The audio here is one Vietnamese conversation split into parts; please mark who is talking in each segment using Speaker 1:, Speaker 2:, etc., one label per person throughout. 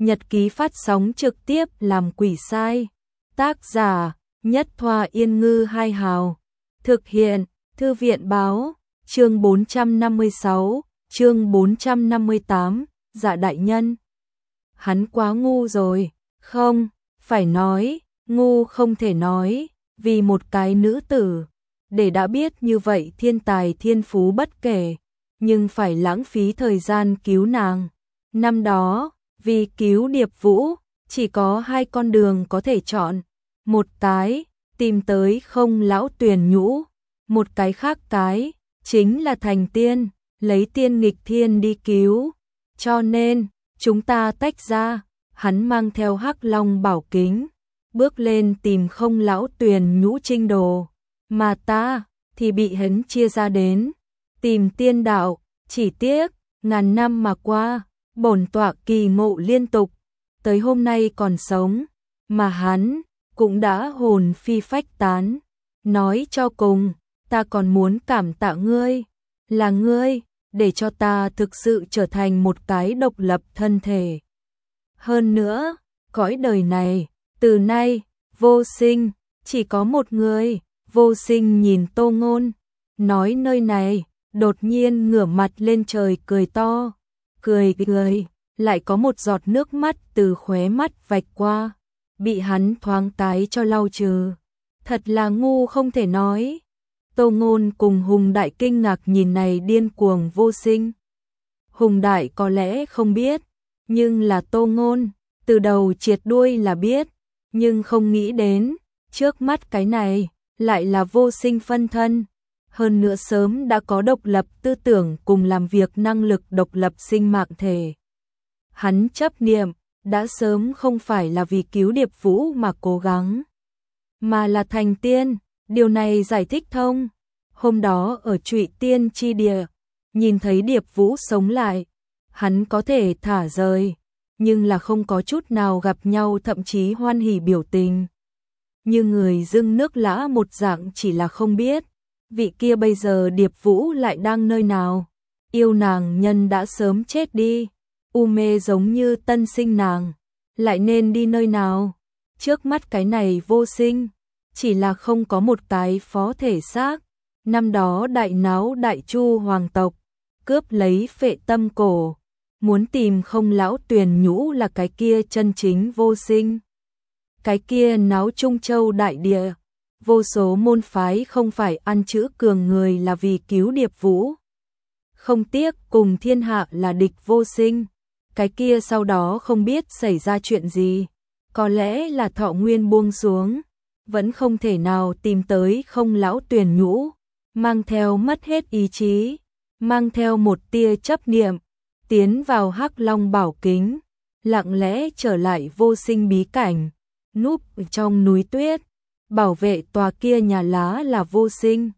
Speaker 1: nhật ký phát sóng trực tiếp làm quỷ sai. Tác giả Nhất Thoa Yên Ngư Hai Hào. Thực hiện Thư viện Báo. Chương 456, chương 458, Dạ đại nhân. Hắn quá ngu rồi. Không, phải nói, ngu không thể nói, vì một cái nữ tử, để đã biết như vậy thiên tài thiên phú bất kể, nhưng phải lãng phí thời gian cứu nàng. Năm đó, vì cứu Điệp Vũ, chỉ có hai con đường có thể chọn. Một cái, tìm tới Không Lão Tuyền Nhũ, một cái khác cái, chính là thành tiên, lấy tiên nghịch thiên đi cứu. Cho nên, chúng ta tách ra, hắn mang theo Hắc Long bảo kính, bước lên tìm Không Lão Tuyền Nhũ trinh đồ, mà ta thì bị hắn chia ra đến tìm tiên đạo. Chỉ tiếc, ngàn năm mà qua, bổn tọa kỳ ngộ liên tục, tới hôm nay còn sống, mà hắn cũng đã hồn phi phách tán. Nói cho cùng, ta còn muốn cảm tạ ngươi, là ngươi để cho ta thực sự trở thành một cái độc lập thân thể. Hơn nữa, cõi đời này, từ nay, Vô Sinh, chỉ có một người. Vô Sinh nhìn Tô Ngôn, nói nơi này, đột nhiên ngửa mặt lên trời cười to, cười, lại có một giọt nước mắt từ khóe mắt vạch qua, bị hắn thoáng cái cho lau trừ. Thật là ngu không thể nói. Tô Ngôn cùng Hùng Đại kinh ngạc nhìn này điên cuồng Vô Sinh. Hùng Đại có lẽ không biết, nhưng là Tô Ngôn, từ đầu triệt đuôi là biết, nhưng không nghĩ đến, trước mắt cái này, lại là Vô Sinh phân thân. Hơn nữa sớm đã có độc lập tư tưởng cùng làm việc năng lực độc lập sinh mạng thể. Hắn chấp niệm, đã sớm không phải là vì cứu Điệp Vũ mà cố gắng, mà là thành tiên. Điều này giải thích thông. Hôm đó ở Trụy Tiên chi địa, nhìn thấy Điệp Vũ sống lại, hắn có thể thả rời, nhưng là không có chút nào gặp nhau thậm chí hoan hỉ biểu tình. Như người dưng nước lã một dạng, chỉ là không biết, vị kia bây giờ Điệp Vũ lại đang nơi nào. Yêu nàng nhân đã sớm chết đi, u mê giống như tân sinh nàng, lại nên đi nơi nào. Trước mắt cái này Vô Sinh, chỉ là không có một cái phó thể xác. Năm đó đại náo Đại Chu hoàng tộc, cướp lấy Phệ Tâm cổ, muốn tìm Không Lão Tuyền Nhũ là cái kia chân chính Vô Sinh. Cái kia náo Trung Châu đại địa, vô số môn phái không phải ăn chữ cường người là vì cứu Điệp Vũ. Không tiếc cùng thiên hạ là địch Vô Sinh. Cái kia sau đó không biết xảy ra chuyện gì, có lẽ là thọ nguyên buông xuống, vẫn không thể nào tìm tới Không Lão Tuyền Nhũ, mang theo mất hết ý chí, mang theo một tia chấp niệm, tiến vào Hắc Long bảo kính, lặng lẽ trở lại Vô Sinh bí cảnh, núp trong núi tuyết, bảo vệ tòa kia nhà lá là Vô Sinh.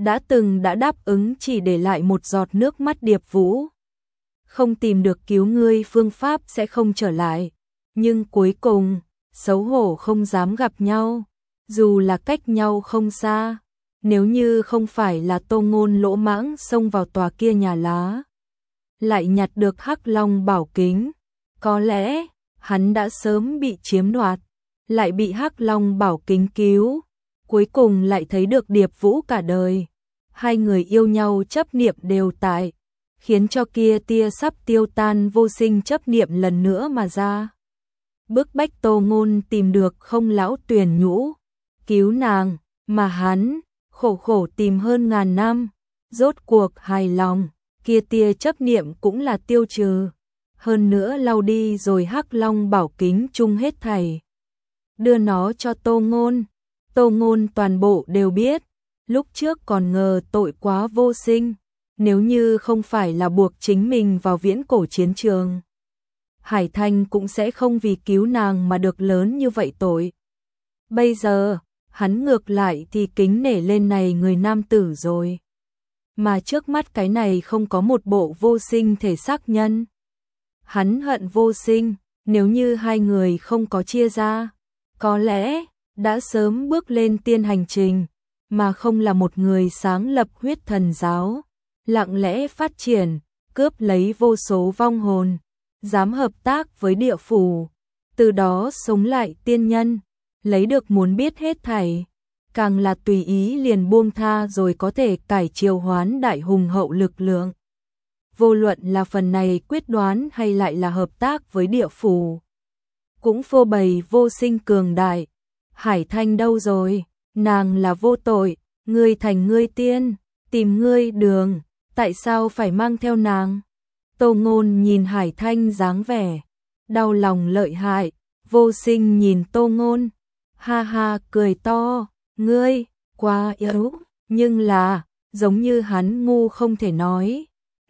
Speaker 1: Đã đáp ứng chỉ để lại một giọt nước mắt Điệp Vũ. Không tìm được cứu ngươi phương pháp sẽ không trở lại, nhưng cuối cùng, xấu hổ không dám gặp nhau, dù là cách nhau không xa. Nếu như không phải là Tô Ngôn lỗ mãng xông vào tòa kia nhà lá, lại nhặt được Hắc Long bảo kính, có lẽ hắn đã sớm bị chiếm đoạt, lại bị Hắc Long bảo kính cứu, cuối cùng lại thấy được Điệp Vũ cả đời. Hai người yêu nhau chấp niệm đều tại, khiến cho kia tia sắp tiêu tan Vô Sinh chấp niệm lần nữa mà ra. Bức bách Tô Ngôn tìm được Không Lão Tuyền Nhũ, cứu nàng, mà hắn khổ tìm hơn ngàn năm, rốt cuộc hài lòng, kia tia chấp niệm cũng là tiêu trừ. Hơn nữa lau đi rồi Hắc Long bảo kính chung hết thảy, đưa nó cho Tô Ngôn. Tô Ngôn toàn bộ đều biết, lúc trước còn ngờ tội quá Vô Sinh, nếu như không phải là buộc chính mình vào viễn cổ chiến trường, Hải Thanh cũng sẽ không vì cứu nàng mà được lớn như vậy tội. Bây giờ, hắn ngược lại thì kính nể lên này người nam tử rồi. Mà trước mắt cái này không có một bộ Vô Sinh thể xác nhân. Hắn hận Vô Sinh, nếu như hai người không có chia ra, có lẽ đã sớm bước lên tiên hành trình, mà không là một người sáng lập Huyết Thần giáo, lặng lẽ phát triển, cướp lấy vô số vong hồn, dám hợp tác với địa phủ, từ đó sống lại tiên nhân, lấy được muốn biết hết thảy, càng là tùy ý liền buông tha rồi có thể cải triều hoán đại hùng hậu lực lượng. Vô luận là phần này quyết đoán hay lại là hợp tác với địa phủ, cũng phô bày Vô Sinh cường đại. Hải Thanh đâu rồi? Nàng là vô tội, ngươi thành ngươi tiên, tìm ngươi đường, tại sao phải mang theo nàng? Tô Ngôn nhìn Hải Thanh dáng vẻ, đau lòng lợi hại. Vô Sinh nhìn Tô Ngôn, ha ha cười to, ngươi, quá yếu, nhưng là, giống như hắn ngu không thể nói.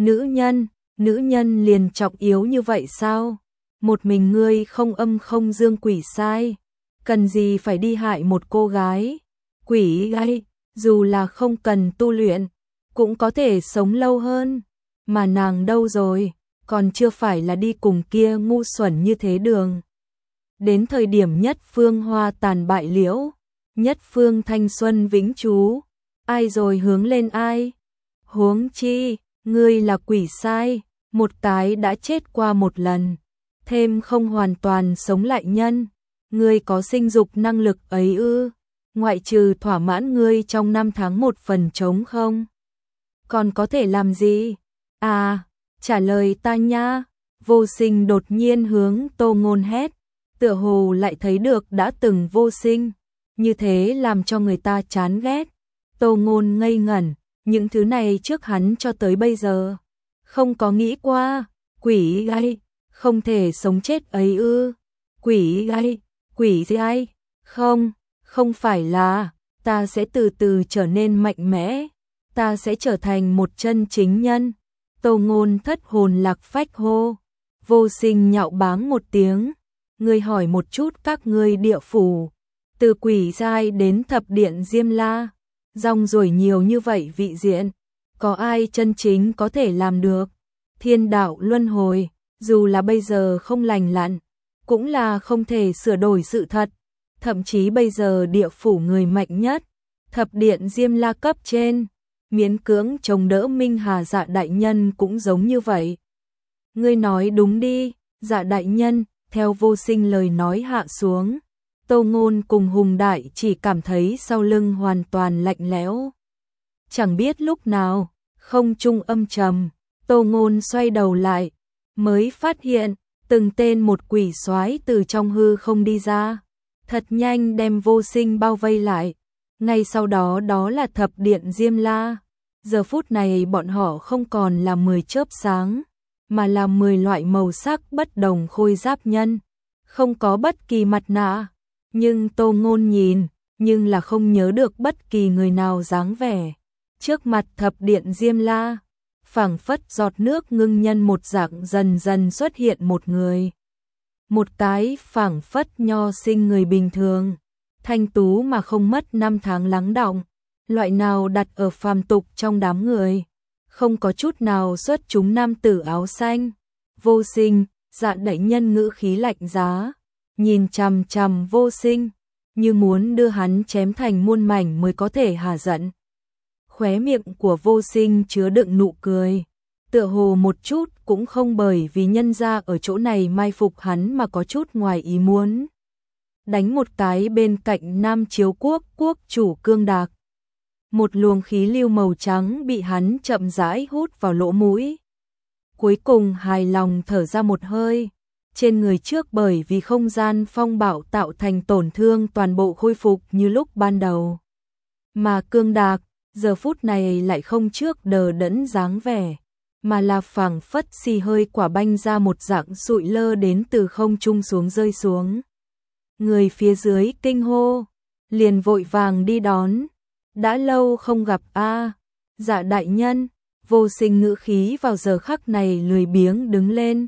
Speaker 1: Nữ nhân liền trọng yếu như vậy sao? Một mình ngươi không âm không dương quỷ sai, cần gì phải đi hại một cô gái? Quỷ gái, dù là không cần tu luyện, cũng có thể sống lâu hơn. Mà nàng đâu rồi, còn chưa phải là đi cùng kia ngu xuẩn như thế đường. Đến thời điểm nhất phương hoa tàn bại liễu, nhất phương thanh xuân vĩnh trú, ai rồi hướng lên ai? Huống chi, ngươi là quỷ sai, một cái đã chết qua một lần, thêm không hoàn toàn sống lại nhân. Ngươi có sinh dục năng lực ấy ư? Ngoại trừ thỏa mãn ngươi trong 5 tháng một phần trống không? Còn có thể làm gì? À, trả lời ta nha. Vô Sinh đột nhiên hướng Tô Ngôn hét, tựa hồ lại thấy được đã từng Vô Sinh, như thế làm cho người ta chán ghét. Tô Ngôn ngây ngẩn, những thứ này trước hắn cho tới bây giờ không có nghĩ qua. Quỷ gai, không thể sống chết ấy ư? Quỷ gai, quỷ gì ai? Không phải là, ta sẽ từ từ trở nên mạnh mẽ, ta sẽ trở thành một chân chính nhân. Tô Ngôn thất hồn lạc phách hô. Vô Sinh nhạo báng một tiếng, ngươi hỏi một chút các ngươi địa phủ, từ quỷ giai đến thập điện Diêm La, rong ruổi nhiều như vậy vị diện, có ai chân chính có thể làm được? Thiên đạo luân hồi, dù là bây giờ không lành lặn, cũng là không thể sửa đổi sự thật. Thậm chí bây giờ địa phủ người mạnh nhất, thập điện Diêm La cấp trên, miễn cưỡng chống đỡ Minh Hà Dạ đại nhân cũng giống như vậy. Ngươi nói đúng đi, Dạ đại nhân. Theo Vô Sinh lời nói hạ xuống, Tô Ngôn cùng Hùng Đại chỉ cảm thấy sau lưng hoàn toàn lạnh lẽo. Chẳng biết lúc nào, không trung âm trầm, Tô Ngôn xoay đầu lại, mới phát hiện từng tên một quỷ soái từ trong hư không đi ra, thật nhanh đem Vô Sinh bao vây lại. Ngay sau đó đó là thập điện Diêm La. Giờ phút này bọn họ không còn là 10 chớp sáng, mà là 10 loại màu sắc bất đồng khôi giáp nhân, không có bất kỳ mặt nạ, nhưng Tô Ngôn nhìn, nhưng là không nhớ được bất kỳ người nào dáng vẻ. Trước mặt thập điện Diêm La, phảng phất giọt nước ngưng nhân một dạng dần dần xuất hiện một người. Một cái phảng phất nho sinh người bình thường, thanh tú mà không mất 5 tháng lắng đọng, loại nào đặt ở phàm tục trong đám người. Không có chút nào xuất chúng nam tử áo xanh. Vô Sinh, Dạ đại nhân ngữ khí lạnh giá, nhìn chằm chằm Vô Sinh, như muốn đưa hắn chém thành muôn mảnh mới có thể hả giận. Khóe miệng của Vô Sinh chứa đựng nụ cười, tựa hồ một chút cũng không bởi vì nhân gia ở chỗ này mai phục hắn mà có chút ngoài ý muốn. Đánh một cái bên cạnh Nam Chiếu Quốc quốc chủ Cương Đạc. Một luồng khí lưu màu trắng bị hắn chậm rãi hút vào lỗ mũi. Cuối cùng hài lòng thở ra một hơi. Trên người trước bởi vì không gian phong bạo tạo thành tổn thương toàn bộ khôi phục như lúc ban đầu. Mà Cương Đạc, giờ phút này lại không trước đờ đẫn dáng vẻ, mà là phảng phất xì hơi quả banh ra một dạng sụi lơ đến từ không trung xuống rơi xuống. Người phía dưới kinh hô, liền vội vàng đi đón. Đã lâu không gặp a, Dạ đại nhân. Vô Sinh ngữ khí vào giờ khắc này lười biếng đứng lên,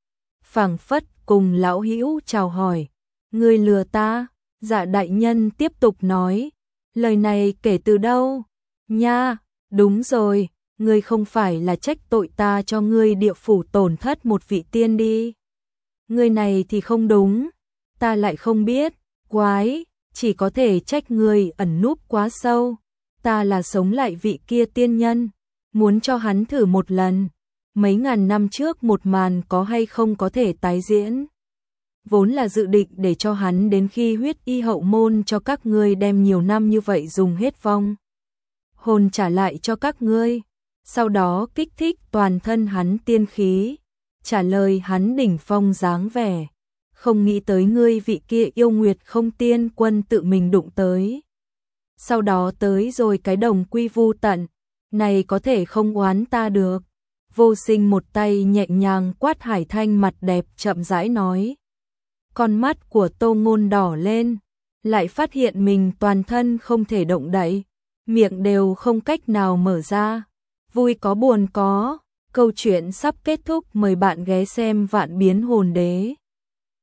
Speaker 1: phảng phất cùng lão hữu chào hỏi. Ngươi lừa ta? Dạ đại nhân tiếp tục nói, lời này kể từ đâu? Nha, đúng rồi, ngươi không phải là trách tội ta cho ngươi địa phủ tổn thất một vị tiên đi. Ngươi này thì không đúng, ta lại không biết, quái, chỉ có thể trách ngươi ẩn núp quá sâu. Ta là sống lại vị kia tiên nhân, muốn cho hắn thử một lần, mấy ngàn năm trước một màn có hay không có thể tái diễn. Vốn là dự định để cho hắn đến khi huyết y hậu môn cho các ngươi đem nhiều năm như vậy dùng hết vong hồn trả lại cho các ngươi, sau đó kích thích toàn thân hắn tiên khí, trả lời hắn đỉnh phong dáng vẻ. Không nghĩ tới ngươi vị kia yêu nguyệt không tiên quân tự mình đụng tới. Sau đó tới rồi cái đồng quy vu tận, này có thể không oán ta được. Vô Sinh một tay nhẹ nhàng quát Hải Thanh mặt đẹp chậm rãi nói. Con mắt của Tô Ngôn đỏ lên, lại phát hiện mình toàn thân không thể động đậy, miệng đều không cách nào mở ra. Vui có buồn có, câu chuyện sắp kết thúc, mời bạn ghé xem Vạn Biến Hồn Đế.